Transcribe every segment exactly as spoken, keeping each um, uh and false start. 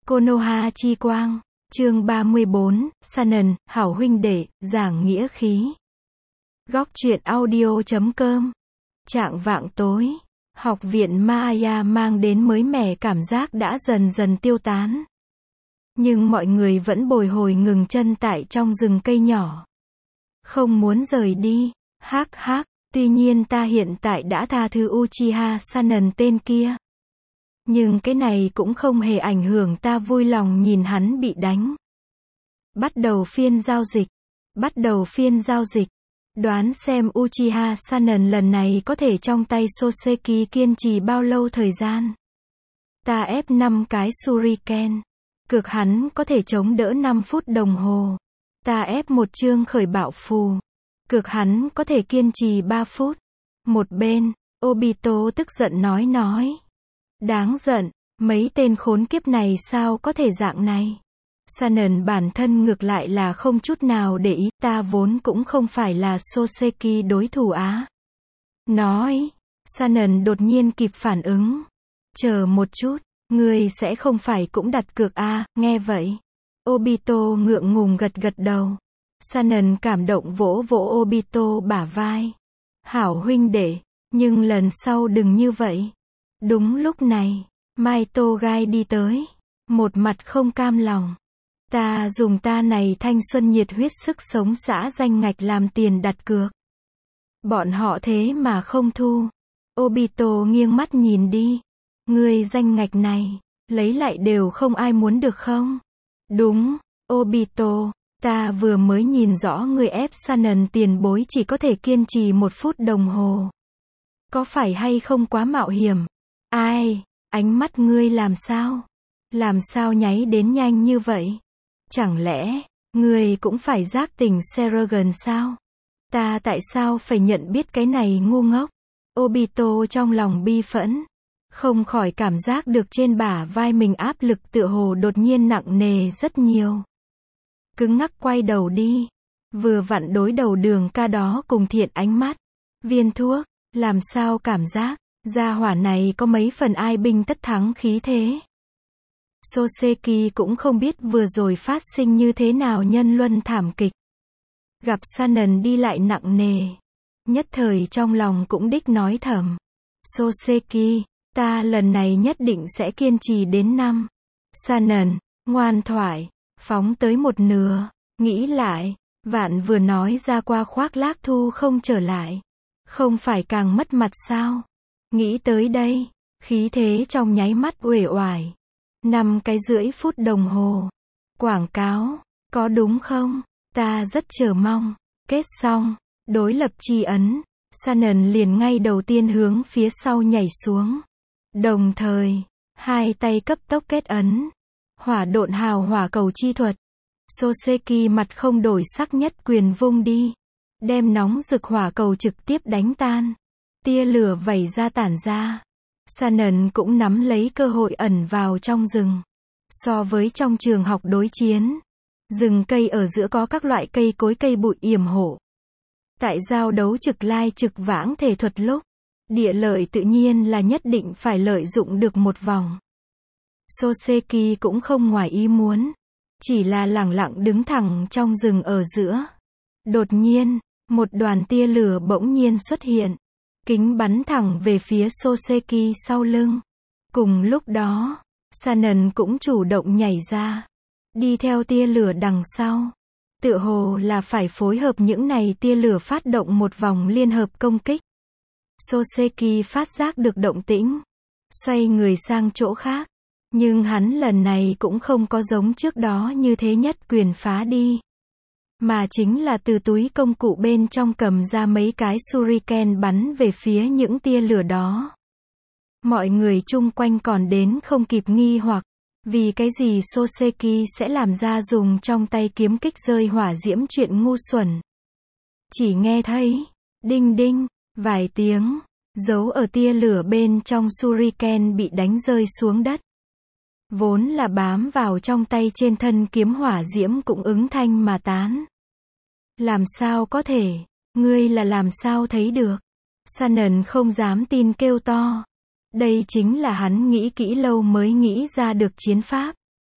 Konoha chi quang, chương ba mươi bốn, Sanan, hảo huynh đệ, giảng nghĩa khí. Góc truyện audio chấm com. Trạng vạng tối, học viện Maya mang đến mới mẻ cảm giác đã dần dần tiêu tán. Nhưng mọi người vẫn bồi hồi ngừng chân tại trong rừng cây nhỏ. Không muốn rời đi, hắc hắc, tuy nhiên ta hiện tại đã tha thứ Uchiha Sanan tên kia. Nhưng cái này cũng không hề ảnh hưởng ta vui lòng nhìn hắn bị đánh. Bắt đầu phiên giao dịch. Bắt đầu phiên giao dịch. Đoán xem Uchiha Sanan lần này có thể trong tay Soseki kiên trì bao lâu thời gian. Ta ép năm cái Shuriken. Cược hắn có thể chống đỡ năm phút đồng hồ. Ta ép một chương khởi bạo phù. Cược hắn có thể kiên trì ba phút. Một bên, Obito tức giận nói nói. Đáng giận, mấy tên khốn kiếp này sao có thể dạng này. Sanan bản thân ngược lại là không chút nào để ý, ta vốn cũng không phải là Soseki đối thủ á. Nói, Sanan đột nhiên kịp phản ứng. Chờ một chút, ngươi sẽ không phải cũng đặt cược à, nghe vậy. Obito ngượng ngùng gật gật đầu. Sanan cảm động vỗ vỗ Obito bả vai. Hảo huynh đệ, nhưng lần sau đừng như vậy. Đúng lúc này, Mai Togai đi tới. Một mặt không cam lòng. Ta dùng ta này thanh xuân nhiệt huyết sức sống xã danh ngạch làm tiền đặt cược. Bọn họ thế mà không thu. Obito nghiêng mắt nhìn đi. Ngươi danh ngạch này, lấy lại đều không ai muốn được không? Đúng, Obito, ta vừa mới nhìn rõ người ép Sanan tiền bối chỉ có thể kiên trì một phút đồng hồ. Có phải hay không quá mạo hiểm? Ai, ánh mắt ngươi làm sao? Làm sao nháy đến nhanh như vậy? Chẳng lẽ, ngươi cũng phải giác tỉnh Seragon sao? Ta tại sao phải nhận biết cái này ngu ngốc? Obito trong lòng bi phẫn. Không khỏi cảm giác được trên bả vai mình áp lực tựa hồ đột nhiên nặng nề rất nhiều. Cứng ngắc quay đầu đi. Vừa vặn đối đầu Đường Ca đó cùng Thiện ánh mắt. Viên thuốc, làm sao cảm giác, gia hỏa này có mấy phần ai binh tất thắng khí thế. Soseki cũng không biết vừa rồi phát sinh như thế nào nhân luân thảm kịch. Gặp Sanan đi lại nặng nề. Nhất thời trong lòng cũng đích nói thầm. Soseki, ta lần này nhất định sẽ kiên trì đến năm. Sanan, ngoan thoại, phóng tới một nửa, nghĩ lại, vạn vừa nói ra qua khoác lác thu không trở lại. Không phải càng mất mặt sao? Nghĩ tới đây, khí thế trong nháy mắt uể oải. Năm cái rưỡi phút đồng hồ. Quảng cáo, có đúng không? Ta rất chờ mong. Kết xong, đối lập chi ấn. Sanan liền ngay đầu tiên hướng phía sau nhảy xuống. Đồng thời, hai tay cấp tốc kết ấn. Hỏa độn hào hỏa cầu chi thuật. Soseki mặt không đổi sắc nhất quyền vung đi. Đem nóng rực hỏa cầu trực tiếp đánh tan. Tia lửa vẩy ra tản ra. Sanan cũng nắm lấy cơ hội ẩn vào trong rừng. So với trong trường học đối chiến, rừng cây ở giữa có các loại cây cối cây bụi yểm hộ. Tại giao đấu trực lai trực vãng thể thuật lúc, địa lợi tự nhiên là nhất định phải lợi dụng được một vòng. Soseki cũng không ngoài ý muốn, chỉ là lẳng lặng đứng thẳng trong rừng ở giữa. Đột nhiên, một đoàn tia lửa bỗng nhiên xuất hiện. Kính bắn thẳng về phía Soseki sau lưng. Cùng lúc đó, Sanan cũng chủ động nhảy ra. Đi theo tia lửa đằng sau. Tựa hồ là phải phối hợp những này tia lửa phát động một vòng liên hợp công kích. Soseki phát giác được động tĩnh. Xoay người sang chỗ khác. Nhưng hắn lần này cũng không có giống trước đó như thế nhất quyền phá đi. Mà chính là từ túi công cụ bên trong cầm ra mấy cái Shuriken bắn về phía những tia lửa đó. Mọi người chung quanh còn đến không kịp nghi hoặc, vì cái gì Soseki sẽ làm ra dùng trong tay kiếm kích rơi hỏa diễm chuyện ngu xuẩn. Chỉ nghe thấy, đinh đinh, vài tiếng, giấu ở tia lửa bên trong Shuriken bị đánh rơi xuống đất. Vốn là bám vào trong tay trên thân kiếm hỏa diễm cũng ứng thanh mà tán. Làm sao có thể, ngươi là làm sao thấy được? Sanan không dám tin kêu to. Đây chính là hắn nghĩ kỹ lâu mới nghĩ ra được chiến pháp.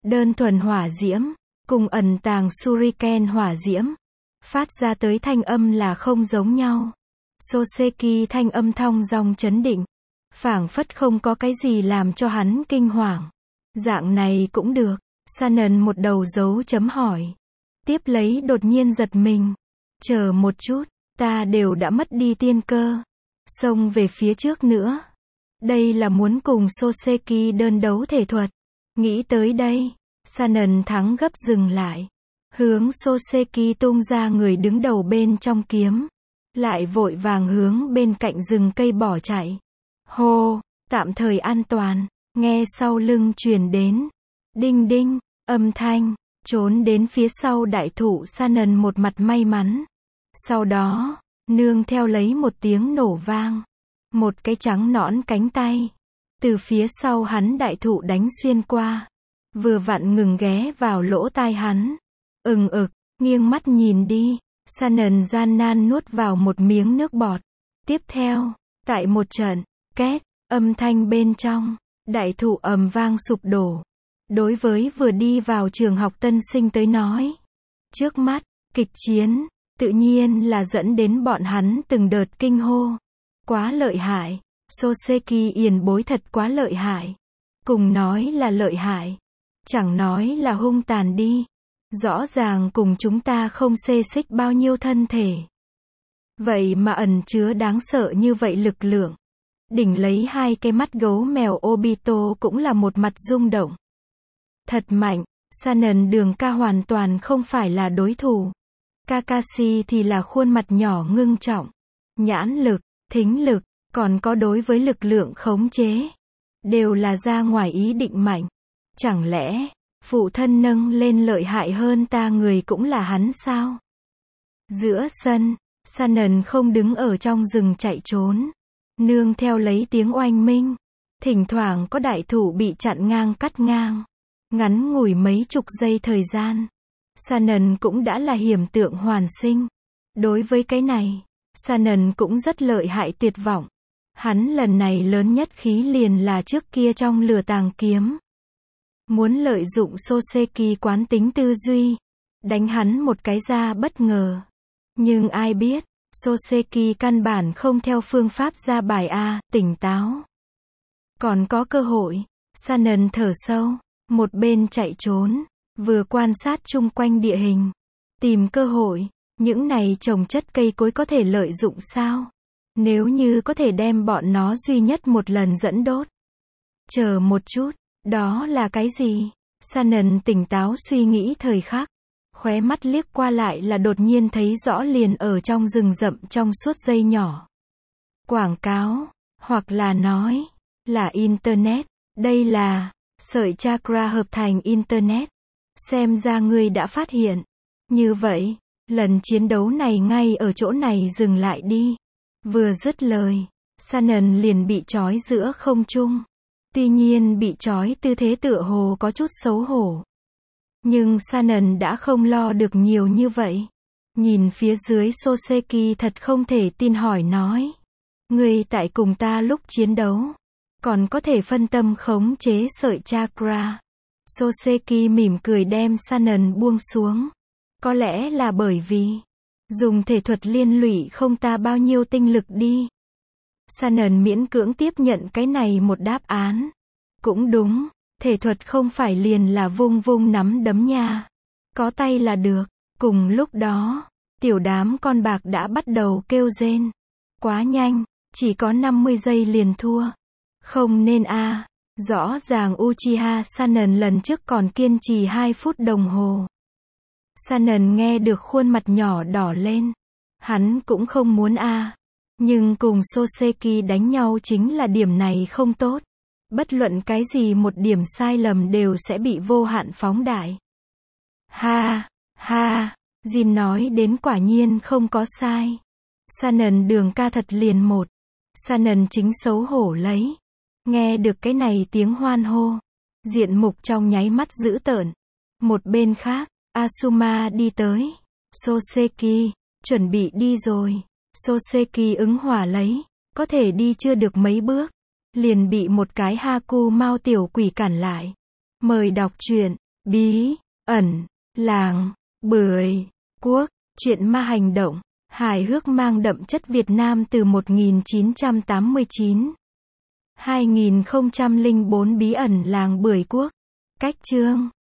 đơn thuần hỏa diễm, cùng ẩn tàng shuriken hỏa diễm, phát ra tới thanh âm là không giống nhau. Soseki thanh âm thong dong chấn định, phảng phất không có cái gì làm cho hắn kinh hoàng. Dạng này cũng được. Sanan một đầu dấu chấm hỏi. Tiếp lấy đột nhiên giật mình. Chờ một chút, ta đều đã mất đi tiên cơ. Xông về phía trước nữa. Đây là muốn cùng Soseki đơn đấu thể thuật. Nghĩ tới đây, Sanan thắng gấp dừng lại. Hướng Soseki tung ra người đứng đầu bên trong kiếm. Lại vội vàng hướng bên cạnh rừng cây bỏ chạy. Hô, tạm thời an toàn, nghe sau lưng truyền đến. Đinh đinh, âm thanh, trốn đến phía sau đại thụ Sanan một mặt may mắn. Sau đó, nương theo lấy một tiếng nổ vang. Một cái trắng nõn cánh tay. Từ phía sau hắn đại thụ đánh xuyên qua. Vừa vặn ngừng ghé vào lỗ tai hắn. Ừng ực, nghiêng mắt nhìn đi. Sanan gian nan nuốt vào một miếng nước bọt. Tiếp theo, tại một trận, két, âm thanh bên trong, đại thụ ầm vang sụp đổ. Đối với vừa đi vào trường học tân sinh tới nói. Trước mắt, kịch chiến, tự nhiên là dẫn đến bọn hắn từng đợt kinh hô. Quá lợi hại, Soseki yền bối thật quá lợi hại. Cùng nói là lợi hại, chẳng nói là hung tàn đi. Rõ ràng cùng chúng ta không xê xích bao nhiêu thân thể. Vậy mà ẩn chứa đáng sợ như vậy lực lượng. Đỉnh lấy hai cái mắt gấu mèo Obito cũng là một mặt rung động. Thật mạnh, Sanan Đường ca hoàn toàn không phải là đối thủ. Kakashi thì là khuôn mặt nhỏ ngưng trọng. Nhãn lực, thính lực, còn có đối với lực lượng khống chế. Đều là ra ngoài ý định mạnh. Chẳng lẽ, phụ thân nâng lên lợi hại hơn ta người cũng là hắn sao? Giữa sân, Sanan không đứng ở trong rừng chạy trốn. Nương theo lấy tiếng oanh minh. Thỉnh thoảng có đại thụ bị chặn ngang cắt ngang. Ngắn ngủi mấy chục giây thời gian. Sanan cũng đã là hiểm tượng hoàn sinh. Đối với cái này, Sanan cũng rất lợi hại tuyệt vọng. Hắn lần này lớn nhất khí liền là trước kia trong lửa tàng kiếm. Muốn lợi dụng Soseki quán tính tư duy. Đánh hắn một cái ra bất ngờ. Nhưng ai biết, Soseki căn bản không theo phương pháp ra bài A, tỉnh táo. Còn có cơ hội, Sanan thở sâu, một bên chạy trốn, vừa quan sát chung quanh địa hình. Tìm cơ hội, những này trồng chất cây cối có thể lợi dụng sao? Nếu như có thể đem bọn nó duy nhất một lần dẫn đốt. Chờ một chút, đó là cái gì? Sanan tỉnh táo suy nghĩ thời khắc. Khóe mắt liếc qua lại là đột nhiên thấy rõ liền ở trong rừng rậm trong suốt dây nhỏ. Quảng cáo, hoặc là nói, là Internet, đây là, sợi chakra hợp thành Internet. Xem ra ngươi đã phát hiện. Như vậy, lần chiến đấu này ngay ở chỗ này dừng lại đi. Vừa dứt lời, Sanan liền bị trói giữa không trung. Tuy nhiên bị trói tư thế tựa hồ có chút xấu hổ. Nhưng Sanan đã không lo được nhiều như vậy. Nhìn phía dưới Soseki thật không thể tin hỏi nói. Ngươi tại cùng ta lúc chiến đấu. Còn có thể phân tâm khống chế sợi chakra. Soseki mỉm cười đem Sanan buông xuống. Có lẽ là bởi vì dùng thể thuật liên lụy không ta bao nhiêu tinh lực đi. Sanan miễn cưỡng tiếp nhận cái này một đáp án. Cũng đúng, thể thuật không phải liền là vung vung nắm đấm nha. Có tay là được. Cùng lúc đó, tiểu đám con bạc đã bắt đầu kêu rên. Quá nhanh, chỉ có năm mươi giây liền thua. Không nên a. À. Rõ ràng Uchiha Sanan lần trước còn kiên trì hai phút đồng hồ. Sanan nghe được khuôn mặt nhỏ đỏ lên. Hắn cũng không muốn a. À. Nhưng cùng Soseki đánh nhau chính là điểm này không tốt. Bất luận cái gì một điểm sai lầm đều sẽ bị vô hạn phóng đại. Ha, ha, Jin nói đến quả nhiên không có sai. Sanan Đường ca thật liền một. Sanan chính xấu hổ lấy. Nghe được cái này tiếng hoan hô. Diện mục trong nháy mắt dữ tợn. Một bên khác, Asuma đi tới. Soseki, chuẩn bị đi rồi. Soseki ứng hỏa lấy. Có thể đi chưa được mấy bước. Liền bị một cái Haku Mao tiểu quỷ cản lại. Mời đọc truyện. Bí ẩn làng Bưởi Quốc, truyện ma hành động, hài hước mang đậm chất Việt Nam từ một nghìn chín trăm tám mươi chín. hai nghìn không trăm lẻ bốn Bí ẩn làng Bưởi Quốc. Cách chương